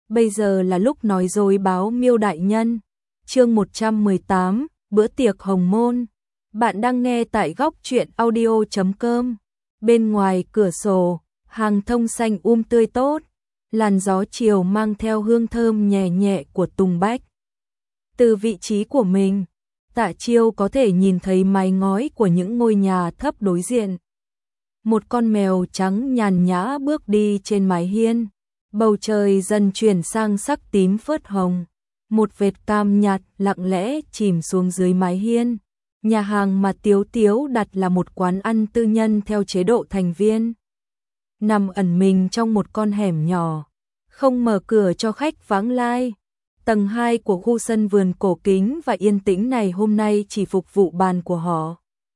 bây giờ là lúc nói dối báo Miêu đại nhân. Chương 118, bữa tiệc hồng môn. Bạn đang nghe tại góc truyện audio.com. Bên ngoài cửa sổ, hàng thông xanh tươi tốt, làn gió chiều mang theo hương thơm nhẹ nhẹ của tùng bách. Từ vị trí của mình, Tạ Chiêu có thể nhìn thấy mái ngói của những ngôi nhà thấp đối diện. Một con mèo trắng nhàn nhã bước đi trên mái hiên. Bầu trời dần chuyển sang sắc tím phớt hồng. Một vệt cam nhạt lặng lẽ chìm xuống dưới mái hiên. Nhà hàng mà Tiếu Tiếu đặt là một quán ăn tư nhân theo chế độ thành viên. Nằm ẩn mình trong một con hẻm nhỏ, không mở cửa cho khách vãng lai. Tầng 2 của khu sân vườn cổ kính và yên tĩnh này hôm nay chỉ phục vụ bàn của họ.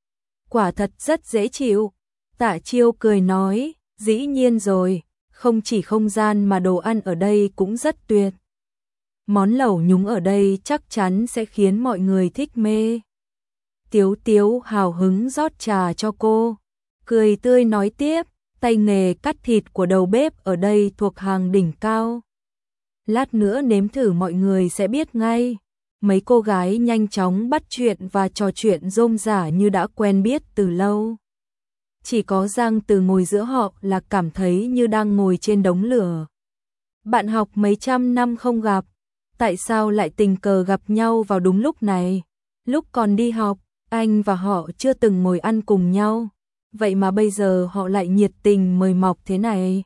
Quả thật rất dễ chịu. Tạ Chiêu cười nói, dĩ nhiên rồi, không chỉ không gian mà đồ ăn ở đây cũng rất tuyệt. Món lẩu nhúng ở đây chắc chắn sẽ khiến mọi người thích mê. Tiếu Tiếu hào hứng rót trà cho cô, cười tươi nói tiếp, tay nghề cắt thịt của đầu bếp ở đây thuộc hàng đỉnh cao. Lát nữa nếm thử mọi người sẽ biết ngay. Mấy cô gái nhanh chóng bắt chuyện và trò chuyện rôm rả như đã quen biết từ lâu. Chỉ có Giang Từ ngồi giữa họ là cảm thấy như đang ngồi trên đống lửa. Bạn học mấy trăm năm không gặp, tại sao lại tình cờ gặp nhau vào đúng lúc này? Lúc còn đi học, anh và họ chưa từng ngồi ăn cùng nhau, vậy mà bây giờ họ lại nhiệt tình mời mọc thế này.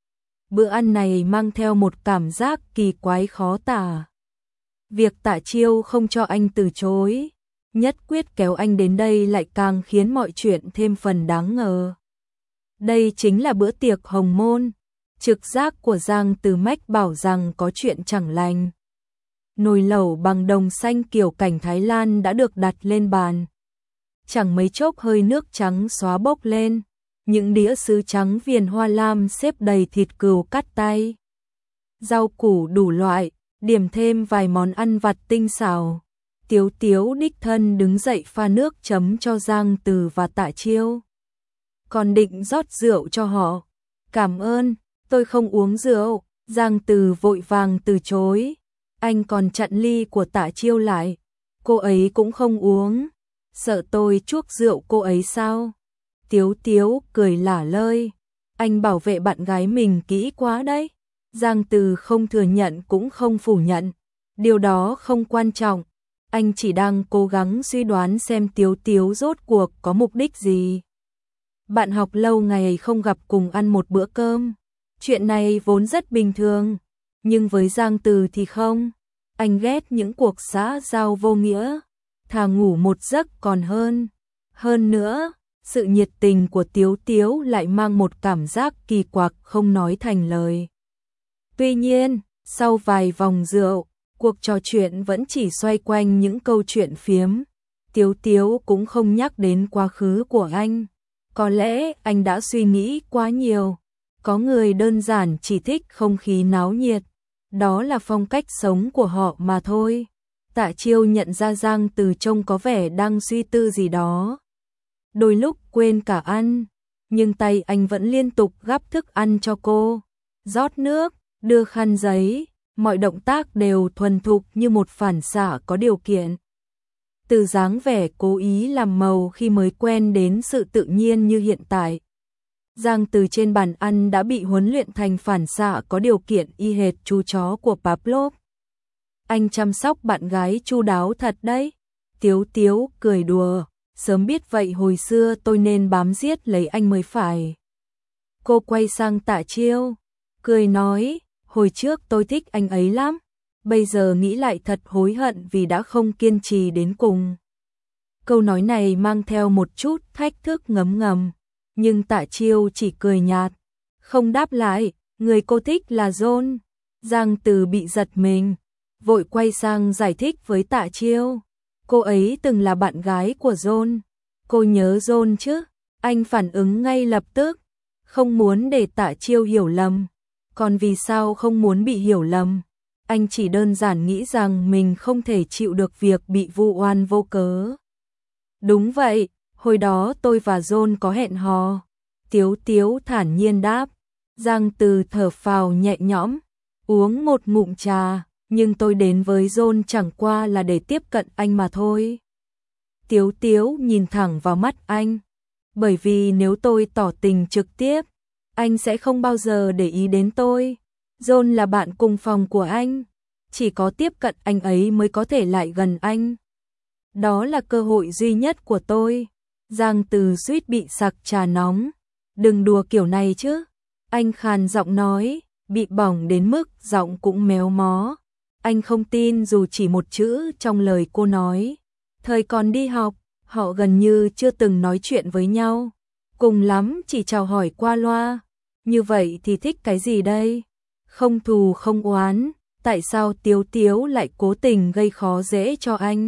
Bữa ăn này mang theo một cảm giác kỳ quái khó tả. Việc Tạ Chiêu không cho anh từ chối, nhất quyết kéo anh đến đây lại càng khiến mọi chuyện thêm phần đáng ngờ. Đây chính là bữa tiệc hồng môn. Trực giác của Giang Từ mách bảo rằng có chuyện chẳng lành. Nồi lẩu bằng đồng xanh kiểu cảnh Thái Lan đã được đặt lên bàn. Chẳng mấy chốc hơi nước trắng xóa bốc lên. Những đĩa sứ trắng viền hoa lam xếp đầy thịt cừu cắt tay. Rau củ đủ loại, điểm thêm vài món ăn vặt tinh xảo. Tiếu Tiếu đích thân đứng dậy pha nước chấm cho Giang Từ và Tạ Chiêu. Còn định rót rượu cho họ. Cảm ơn, tôi không uống rượu. Giang Từ vội vàng từ chối. Anh còn chặn ly của Tạ Chiêu lại. Cô ấy cũng không uống. Sợ tôi chuốc rượu cô ấy sao? Tiếu Tiếu cười lả lơi. Anh bảo vệ bạn gái mình kỹ quá đấy. Giang Từ không thừa nhận cũng không phủ nhận. Điều đó không quan trọng. Anh chỉ đang cố gắng suy đoán xem Tiếu Tiếu rốt cuộc có mục đích gì. Bạn học lâu ngày không gặp cùng ăn một bữa cơm. Chuyện này vốn rất bình thường. Nhưng với Giang Từ thì không. Anh ghét những cuộc xã giao vô nghĩa. Thà ngủ một giấc còn hơn. Hơn nữa, sự nhiệt tình của Tiếu Tiếu lại mang một cảm giác kỳ quặc không nói thành lời. Tuy nhiên, sau vài vòng rượu, cuộc trò chuyện vẫn chỉ xoay quanh những câu chuyện phiếm. Tiếu Tiếu cũng không nhắc đến quá khứ của anh. Có lẽ anh đã suy nghĩ quá nhiều. Có người đơn giản chỉ thích không khí náo nhiệt. Đó là phong cách sống của họ mà thôi. Tạ Chiêu nhận ra Giang Từ trông có vẻ đang suy tư gì đó. Đôi lúc quên cả ăn, nhưng tay anh vẫn liên tục gắp thức ăn cho cô. Rót nước, đưa khăn giấy, mọi động tác đều thuần thục như một phản xạ có điều kiện. Từ dáng vẻ cố ý làm màu khi mới quen đến sự tự nhiên như hiện tại. Giang Từ trên bàn ăn đã bị huấn luyện thành phản xạ có điều kiện y hệt chú chó của Pavlov. Anh chăm sóc bạn gái chu đáo thật đấy. Tiếu Tiếu cười đùa, sớm biết vậy hồi xưa tôi nên bám giết lấy anh mới phải. Cô quay sang Tạ Chiêu, cười nói, hồi trước tôi thích anh ấy lắm. Bây giờ nghĩ lại thật hối hận vì đã không kiên trì đến cùng. Câu nói này mang theo một chút thách thức ngấm ngầm. Nhưng Tạ Chiêu chỉ cười nhạt, không đáp lại. Người cô thích là John. Giang Từ bị giật mình, vội quay sang giải thích với Tạ Chiêu. Cô ấy từng là bạn gái của John. Cô nhớ John chứ? Anh phản ứng ngay lập tức, không muốn để Tạ Chiêu hiểu lầm. Còn vì sao không muốn bị hiểu lầm? Anh chỉ đơn giản nghĩ rằng mình không thể chịu được việc bị vu oan vô cớ. Đúng vậy, hồi đó tôi và John có hẹn hò. Tiếu Tiếu thản nhiên đáp. Giang Từ thở phào nhẹ nhõm. uống một ngụm trà, nhưng tôi đến với John chẳng qua là để tiếp cận anh mà thôi. Tiếu Tiếu nhìn thẳng vào mắt anh, bởi vì nếu tôi tỏ tình trực tiếp, anh sẽ không bao giờ để ý đến tôi. John là bạn cùng phòng của anh, chỉ có tiếp cận anh ấy mới có thể lại gần anh. Đó là cơ hội duy nhất của tôi. Giang Từ suýt bị sặc trà nóng. Đừng đùa kiểu này chứ. Anh khàn giọng nói, bị bỏng đến mức giọng cũng méo mó. Anh không tin dù chỉ một chữ trong lời cô nói. Thời còn đi học, họ gần như chưa từng nói chuyện với nhau. Cùng lắm chỉ chào hỏi qua loa. Như vậy thì thích cái gì đây? Không thù không oán, tại sao Tiếu Tiếu lại cố tình gây khó dễ cho anh?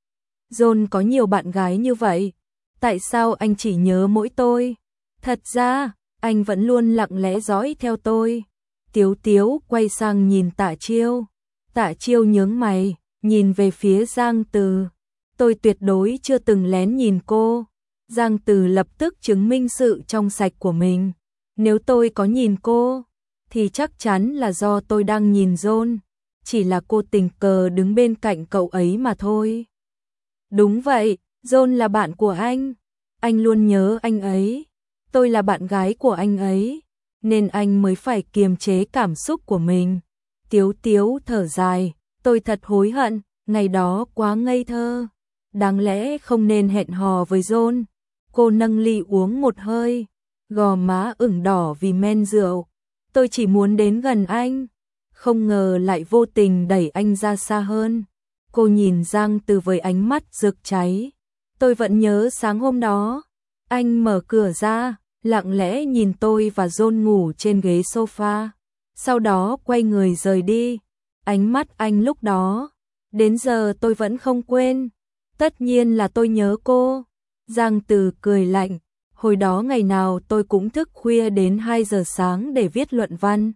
John có nhiều bạn gái như vậy, tại sao anh chỉ nhớ mỗi tôi? Thật ra, anh vẫn luôn lặng lẽ dõi theo tôi. Tiếu Tiếu quay sang nhìn Tạ Chiêu. Tạ Chiêu nhướng mày, nhìn về phía Giang Từ. Tôi tuyệt đối chưa từng lén nhìn cô. Giang Từ lập tức chứng minh sự trong sạch của mình. Nếu tôi có nhìn cô, thì chắc chắn là do tôi đang nhìn John. Chỉ là cô tình cờ đứng bên cạnh cậu ấy mà thôi. Đúng vậy, John là bạn của anh luôn nhớ anh ấy. Tôi là bạn gái của anh ấy, nên anh mới phải kiềm chế cảm xúc của mình. Tiếu Tiếu thở dài, tôi thật hối hận, ngày đó quá ngây thơ. Đáng lẽ không nên hẹn hò với John. Cô nâng ly uống một hơi, gò má ửng đỏ vì men rượu. Tôi chỉ muốn đến gần anh, không ngờ lại vô tình đẩy anh ra xa hơn. Cô nhìn Giang Từ với ánh mắt rực cháy. Tôi vẫn nhớ sáng hôm đó, anh mở cửa ra, lặng lẽ nhìn tôi và John ngủ trên ghế sofa. Sau đó quay người rời đi. Ánh mắt anh lúc đó, đến giờ tôi vẫn không quên. Tất nhiên là tôi nhớ cô. Giang Từ cười lạnh. Hồi đó ngày nào tôi cũng thức khuya đến 2 giờ sáng để viết luận văn.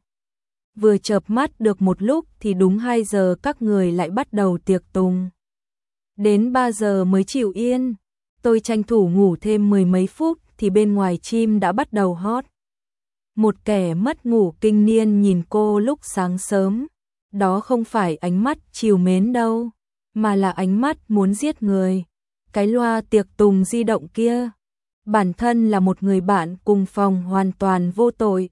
Vừa chợp mắt được một lúc thì đúng 2 giờ các người lại bắt đầu tiệc tùng. Đến 3 giờ mới chịu yên. Tôi tranh thủ ngủ thêm 10 mấy phút thì bên ngoài chim đã bắt đầu hót. Một kẻ mất ngủ kinh niên nhìn cô lúc sáng sớm. Đó không phải ánh mắt trìu mến đâu, mà là ánh mắt muốn giết người. Cái loa tiệc tùng di động kia, bản thân là một người bạn cùng phòng hoàn toàn vô tội.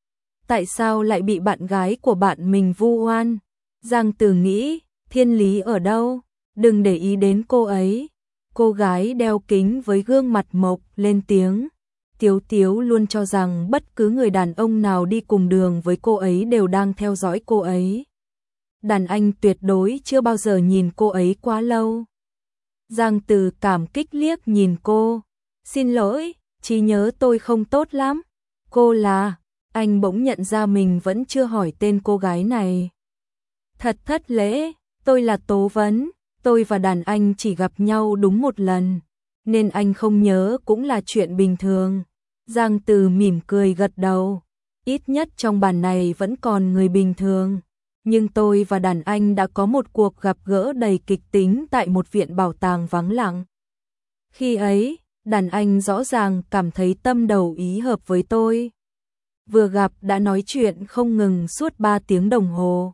Tại sao lại bị bạn gái của bạn mình vu oan? Giang Từ nghĩ, thiên lý ở đâu? Đừng để ý đến cô ấy. Cô gái đeo kính với gương mặt mộc lên tiếng. Tiếu Tiếu luôn cho rằng bất cứ người đàn ông nào đi cùng đường với cô ấy đều đang theo dõi cô ấy. Đàn anh tuyệt đối chưa bao giờ nhìn cô ấy quá lâu. Giang Từ cảm kích liếc nhìn cô. Xin lỗi, trí nhớ tôi không tốt lắm. Cô là... Anh bỗng nhận ra mình vẫn chưa hỏi tên cô gái này. Thật thất lễ, tôi là Tố Vấn. Tôi và đàn anh chỉ gặp nhau đúng một lần, nên anh không nhớ cũng là chuyện bình thường. Giang Từ mỉm cười gật đầu. Ít nhất trong bản này vẫn còn người bình thường. Nhưng tôi và đàn anh đã có một cuộc gặp gỡ đầy kịch tính tại một viện bảo tàng vắng lặng. Khi ấy, đàn anh rõ ràng cảm thấy tâm đầu ý hợp với tôi. Vừa gặp đã nói chuyện không ngừng suốt 3 tiếng đồng hồ.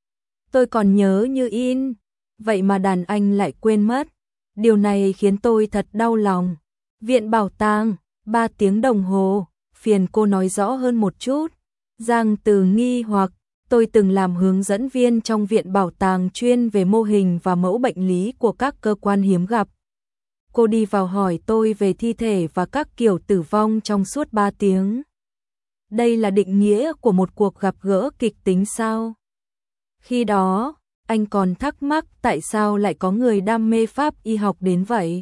Tôi còn nhớ như in, vậy mà đàn anh lại quên mất. Điều này khiến tôi thật đau lòng. Viện bảo tàng, 3 tiếng đồng hồ, phiền cô nói rõ hơn một chút. Giang Từ nghi hoặc, tôi từng làm hướng dẫn viên trong viện bảo tàng chuyên về mô hình và mẫu bệnh lý của các cơ quan hiếm gặp. Cô đi vào hỏi tôi về thi thể và các kiểu tử vong trong suốt 3 tiếng. Đây là định nghĩa của một cuộc gặp gỡ kịch tính sao? Khi đó, anh còn thắc mắc tại sao lại có người đam mê pháp y học đến vậy.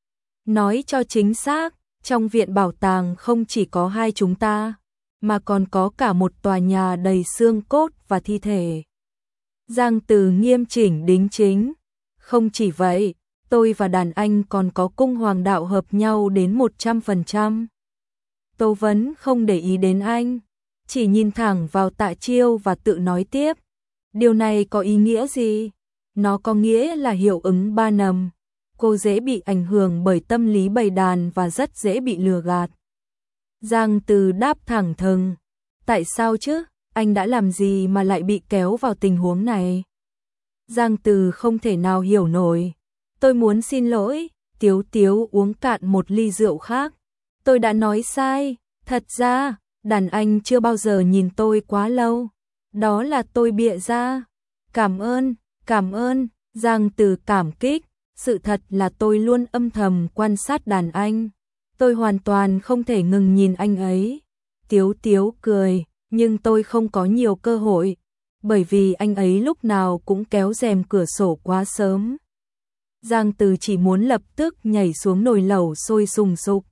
Nói cho chính xác, trong viện bảo tàng không chỉ có 2 chúng ta, mà còn có cả một tòa nhà đầy xương cốt và thi thể. Giang Từ nghiêm chỉnh đính chính. Không chỉ vậy, tôi và đàn anh còn có cung hoàng đạo hợp nhau đến 100%. Tố Vấn không để ý đến anh, chỉ nhìn thẳng vào Tạ Chiêu và tự nói tiếp. Điều này có ý nghĩa gì? Nó có nghĩa là hiệu ứng 3 nầm. Cô dễ bị ảnh hưởng bởi tâm lý bầy đàn và rất dễ bị lừa gạt. Giang Từ đáp thẳng thừng. Tại sao chứ? anh đã làm gì mà lại bị kéo vào tình huống này? Giang Từ không thể nào hiểu nổi. Tôi muốn xin lỗi. Tiếu Tiếu uống cạn một ly rượu khác. Tôi đã nói sai. Thật ra, đàn anh chưa bao giờ nhìn tôi quá lâu. Đó là tôi bịa ra. Cảm ơn. Giang Từ cảm kích. Sự thật là tôi luôn âm thầm quan sát đàn anh. Tôi hoàn toàn không thể ngừng nhìn anh ấy. Tiếu Tiếu cười, nhưng tôi không có nhiều cơ hội. Bởi vì anh ấy lúc nào cũng kéo rèm cửa sổ quá sớm. Giang Từ chỉ muốn lập tức nhảy xuống nồi lẩu sôi sùng sục.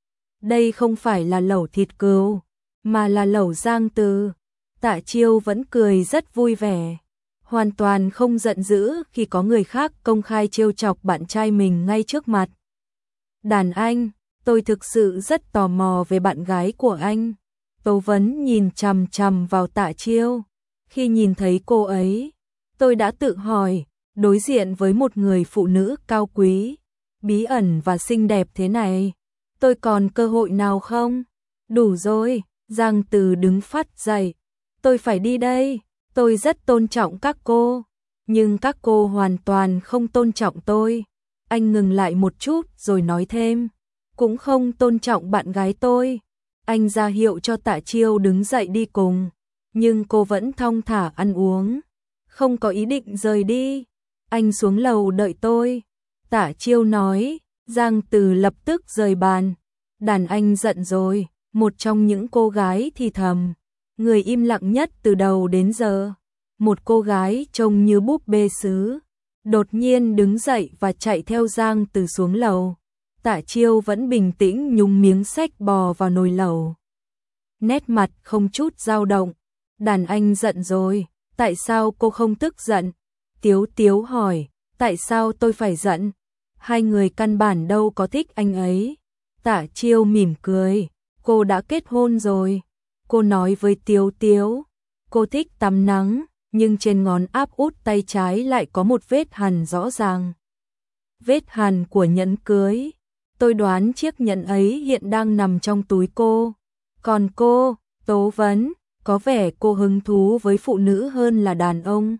Đây không phải là lẩu thịt cừu, mà là lẩu Giang Từ. Tạ Chiêu vẫn cười rất vui vẻ, hoàn toàn không giận dữ khi có người khác công khai trêu chọc bạn trai mình ngay trước mặt. Đàn anh, tôi thực sự rất tò mò về bạn gái của anh. Tố Vấn nhìn chằm chằm vào Tạ Chiêu. Khi nhìn thấy cô ấy, tôi đã tự hỏi, đối diện với một người phụ nữ cao quý, bí ẩn và xinh đẹp thế này, tôi còn cơ hội nào không? Đủ rồi, Giang Từ đứng phát dậy. Tôi phải đi đây, tôi rất tôn trọng các cô, nhưng các cô hoàn toàn không tôn trọng tôi. Anh ngừng lại một chút rồi nói thêm, cũng không tôn trọng bạn gái tôi. Anh ra hiệu cho Tạ Chiêu đứng dậy đi cùng, nhưng cô vẫn thong thả ăn uống, không có ý định rời đi. Anh xuống lầu đợi tôi. Tạ Chiêu nói. Giang Từ lập tức rời bàn. Đàn anh giận rồi. Một trong những cô gái thì thầm. Người im lặng nhất từ đầu đến giờ. Một cô gái trông như búp bê sứ, đột nhiên đứng dậy và chạy theo Giang Từ xuống lầu. Tạ Chiêu vẫn bình tĩnh nhúng miếng xách bò vào nồi lẩu, nét mặt không chút dao động. Đàn anh giận rồi. Tại sao cô không tức giận? Tiếu Tiếu hỏi. Tại sao tôi phải giận? Hai người căn bản đâu có thích anh ấy. Tạ Chiêu mỉm cười. Cô đã kết hôn rồi. Cô nói với Tiếu Tiếu. Cô thích tắm nắng, nhưng trên ngón áp út tay trái lại có một vết hằn rõ ràng. Vết hằn của nhẫn cưới. Tôi đoán chiếc nhẫn ấy hiện đang nằm trong túi cô. Còn cô, Tố Vấn, có vẻ cô hứng thú với phụ nữ hơn là đàn ông.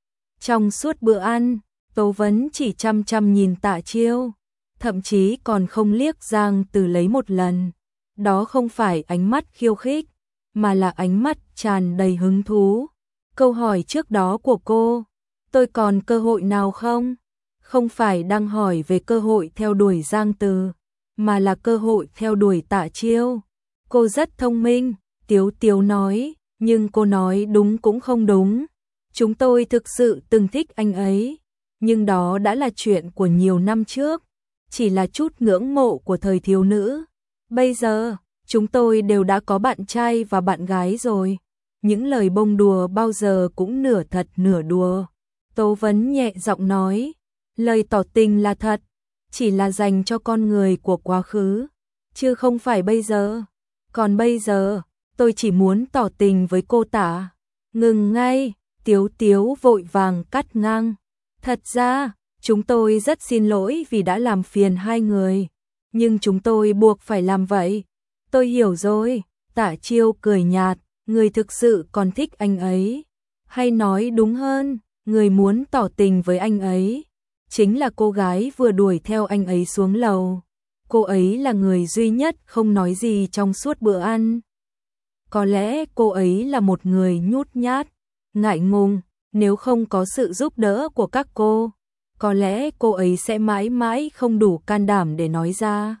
Trong suốt bữa ăn, Tố Vấn chỉ chăm chăm nhìn Tạ Chiêu, thậm chí còn không liếc Giang Từ lấy một lần. Đó không phải ánh mắt khiêu khích, mà là ánh mắt tràn đầy hứng thú. Câu hỏi trước đó của cô, tôi còn cơ hội nào không? Không phải đang hỏi về cơ hội theo đuổi Giang Từ, mà là cơ hội theo đuổi Tạ Chiêu. Cô rất thông minh, Tiếu Tiếu nói, nhưng cô nói đúng cũng không đúng. Chúng tôi thực sự từng thích anh ấy, nhưng đó đã là chuyện của nhiều năm trước, chỉ là chút ngưỡng mộ của thời thiếu nữ. Bây giờ, chúng tôi đều đã có bạn trai và bạn gái rồi. Những lời bông đùa bao giờ cũng nửa thật nửa đùa. Tố Vấn nhẹ giọng nói, lời tỏ tình là thật, chỉ là dành cho con người của quá khứ, chứ không phải bây giờ. Còn bây giờ, tôi chỉ muốn tỏ tình với cô Tạ. Ngừng ngay, Tiếu Tiếu vội vàng cắt ngang. Thật ra, chúng tôi rất xin lỗi vì đã làm phiền hai người, nhưng chúng tôi buộc phải làm vậy. Tôi hiểu rồi. Tạ Chiêu cười nhạt, người thực sự còn thích anh ấy. Hay nói đúng hơn, người muốn tỏ tình với anh ấy chính là cô gái vừa đuổi theo anh ấy xuống lầu. Cô ấy là người duy nhất không nói gì trong suốt bữa ăn. Có lẽ cô ấy là một người nhút nhát, ngại ngùng, nếu không có sự giúp đỡ của các cô, có lẽ cô ấy sẽ mãi mãi không đủ can đảm để nói ra.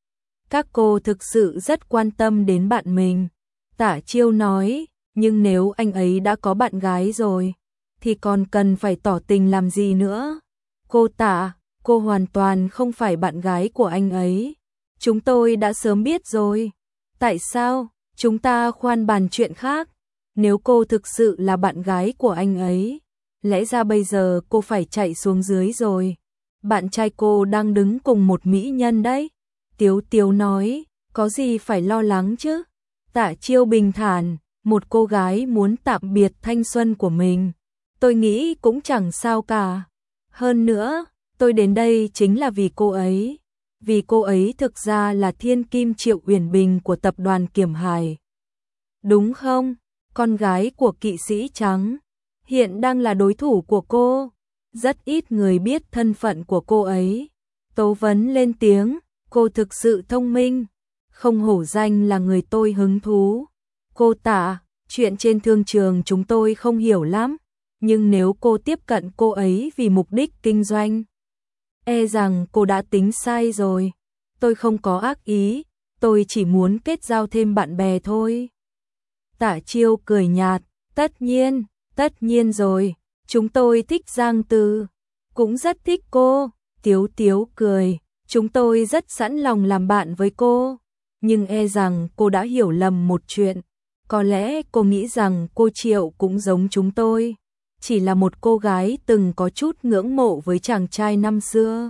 Các cô thực sự rất quan tâm đến bạn mình. Tạ Chiêu nói, nhưng nếu anh ấy đã có bạn gái rồi, thì còn cần phải tỏ tình làm gì nữa? Cô Tạ, cô hoàn toàn không phải bạn gái của anh ấy. Chúng tôi đã sớm biết rồi. Tại sao? Chúng ta khoan bàn chuyện khác. Nếu cô thực sự là bạn gái của anh ấy, lẽ ra bây giờ cô phải chạy xuống dưới rồi. Bạn trai cô đang đứng cùng một mỹ nhân đấy. Tiếu Tiếu nói, có gì phải lo lắng chứ? Tạ Chiêu bình thản, một cô gái muốn tạm biệt thanh xuân của mình. Tôi nghĩ cũng chẳng sao cả. Hơn nữa, tôi đến đây chính là vì cô ấy. Vì cô ấy thực ra là thiên kim Triệu Uyển Bình của tập đoàn Kiểm Hải. Đúng không? con gái của kỵ sĩ trắng, hiện đang là đối thủ của cô. Rất ít người biết thân phận của cô ấy. Tố Vấn lên tiếng, cô thực sự thông minh, không hổ danh là người tôi hứng thú. Cô Tạ, chuyện trên thương trường chúng tôi không hiểu lắm, nhưng nếu cô tiếp cận cô ấy vì mục đích kinh doanh, e rằng cô đã tính sai rồi. Tôi không có ác ý, tôi chỉ muốn kết giao thêm bạn bè thôi. Tạ Chiêu cười nhạt, tất nhiên rồi, chúng tôi thích Giang Từ, cũng rất thích cô. Tiếu Tiếu cười, chúng tôi rất sẵn lòng làm bạn với cô, nhưng e rằng cô đã hiểu lầm một chuyện. Có lẽ cô nghĩ rằng cô Triệu cũng giống chúng tôi, chỉ là một cô gái từng có chút ngưỡng mộ với chàng trai năm xưa.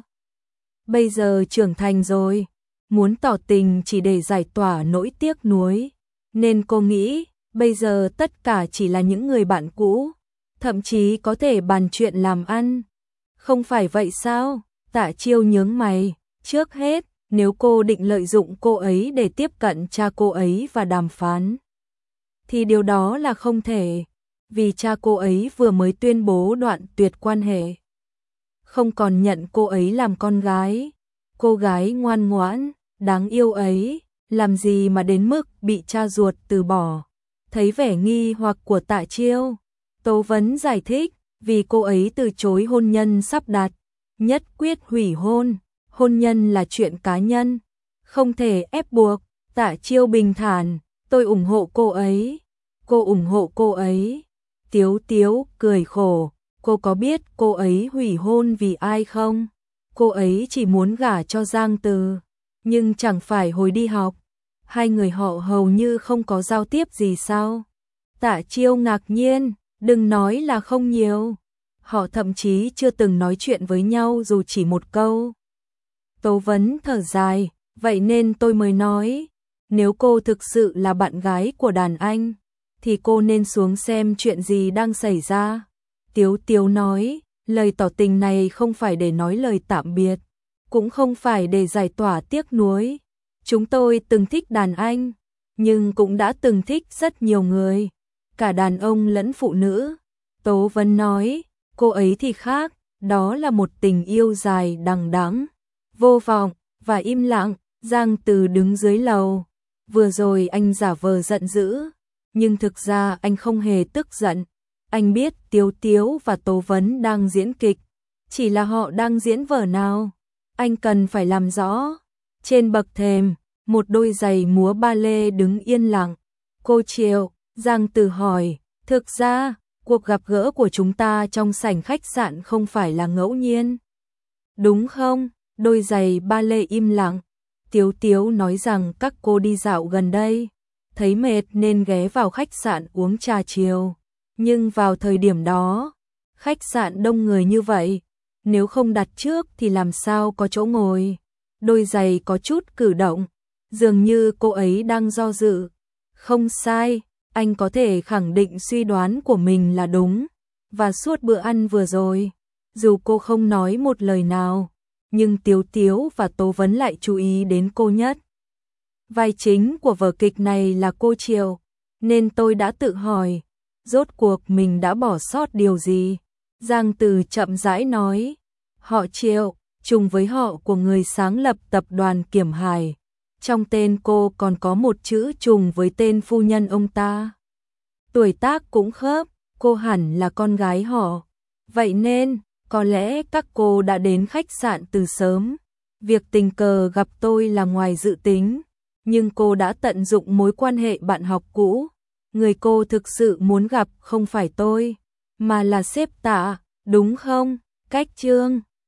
Bây giờ trưởng thành rồi, muốn tỏ tình chỉ để giải tỏa nỗi tiếc nuối, nên cô nghĩ bây giờ tất cả chỉ là những người bạn cũ, thậm chí có thể bàn chuyện làm ăn. Không phải vậy sao? Tạ Chiêu nhướng mày, trước hết, nếu cô định lợi dụng cô ấy để tiếp cận cha cô ấy và đàm phán, thì điều đó là không thể, vì cha cô ấy vừa mới tuyên bố đoạn tuyệt quan hệ, không còn nhận cô ấy làm con gái. Cô gái ngoan ngoãn, đáng yêu ấy, làm gì mà đến mức bị cha ruột từ bỏ. Thấy vẻ nghi hoặc của Tạ Chiêu, Tố Vấn giải thích, vì cô ấy từ chối hôn nhân sắp đặt, nhất quyết hủy hôn, hôn nhân là chuyện cá nhân, không thể ép buộc. Tạ Chiêu bình thản, tôi ủng hộ cô ấy. Cô ủng hộ cô ấy? Tiếu Tiếu cười khổ, cô có biết cô ấy hủy hôn vì ai không? Cô ấy chỉ muốn gả cho Giang Từ, nhưng chẳng phải hồi đi học, hai người họ hầu như không có giao tiếp gì sao? Tạ Chiêu ngạc nhiên, đừng nói là không nhiều, họ thậm chí chưa từng nói chuyện với nhau dù chỉ một câu. Tố Vấn thở dài, vậy nên tôi mới nói, nếu cô thực sự là bạn gái của đàn anh, thì cô nên xuống xem chuyện gì đang xảy ra. Tiếu Tiếu nói, lời tỏ tình này không phải để nói lời tạm biệt, cũng không phải để giải tỏa tiếc nuối. Chúng tôi từng thích đàn anh, nhưng cũng đã từng thích rất nhiều người, cả đàn ông lẫn phụ nữ. Tố Vấn nói, cô ấy thì khác, đó là một tình yêu dài đằng đẵng, vô vọng và im lặng. Giang Từ đứng dưới lầu, vừa rồi anh giả vờ giận dữ, nhưng thực ra anh không hề tức giận. Anh biết Tiếu Tiếu và Tố Vấn đang diễn kịch, chỉ là họ đang diễn vở nào, anh cần phải làm rõ. Trên bậc thềm, một đôi giày múa ba lê đứng yên lặng. Cô Triệu, Giang Từ hỏi, thực ra, cuộc gặp gỡ của chúng ta trong sảnh khách sạn không phải là ngẫu nhiên, đúng không? Đôi giày ba lê im lặng. Tiếu Tiếu nói rằng các cô đi dạo gần đây, thấy mệt nên ghé vào khách sạn uống trà chiều. Nhưng vào thời điểm đó, khách sạn đông người như vậy, nếu không đặt trước thì làm sao có chỗ ngồi. Đôi giày có chút cử động, dường như cô ấy đang do dự. Không sai, anh có thể khẳng định suy đoán của mình là đúng. Và suốt bữa ăn vừa rồi, dù cô không nói một lời nào, nhưng Tiếu Tiếu và Tố Vấn lại chú ý đến cô nhất. Vai chính của vở kịch này là cô Triệu, nên tôi đã tự hỏi, rốt cuộc mình đã bỏ sót điều gì? Giang Từ chậm rãi nói, họ Triệu, trùng với họ của người sáng lập tập đoàn Kiểm Hải. Trong tên cô còn có một chữ trùng với tên phu nhân ông ta. Tuổi tác cũng khớp, cô hẳn là con gái họ. Vậy nên, có lẽ các cô đã đến khách sạn từ sớm. Việc tình cờ gặp tôi là ngoài dự tính, nhưng cô đã tận dụng mối quan hệ bạn học cũ. Người cô thực sự muốn gặp không phải tôi, mà là sếp Tạ, đúng không? Cách chương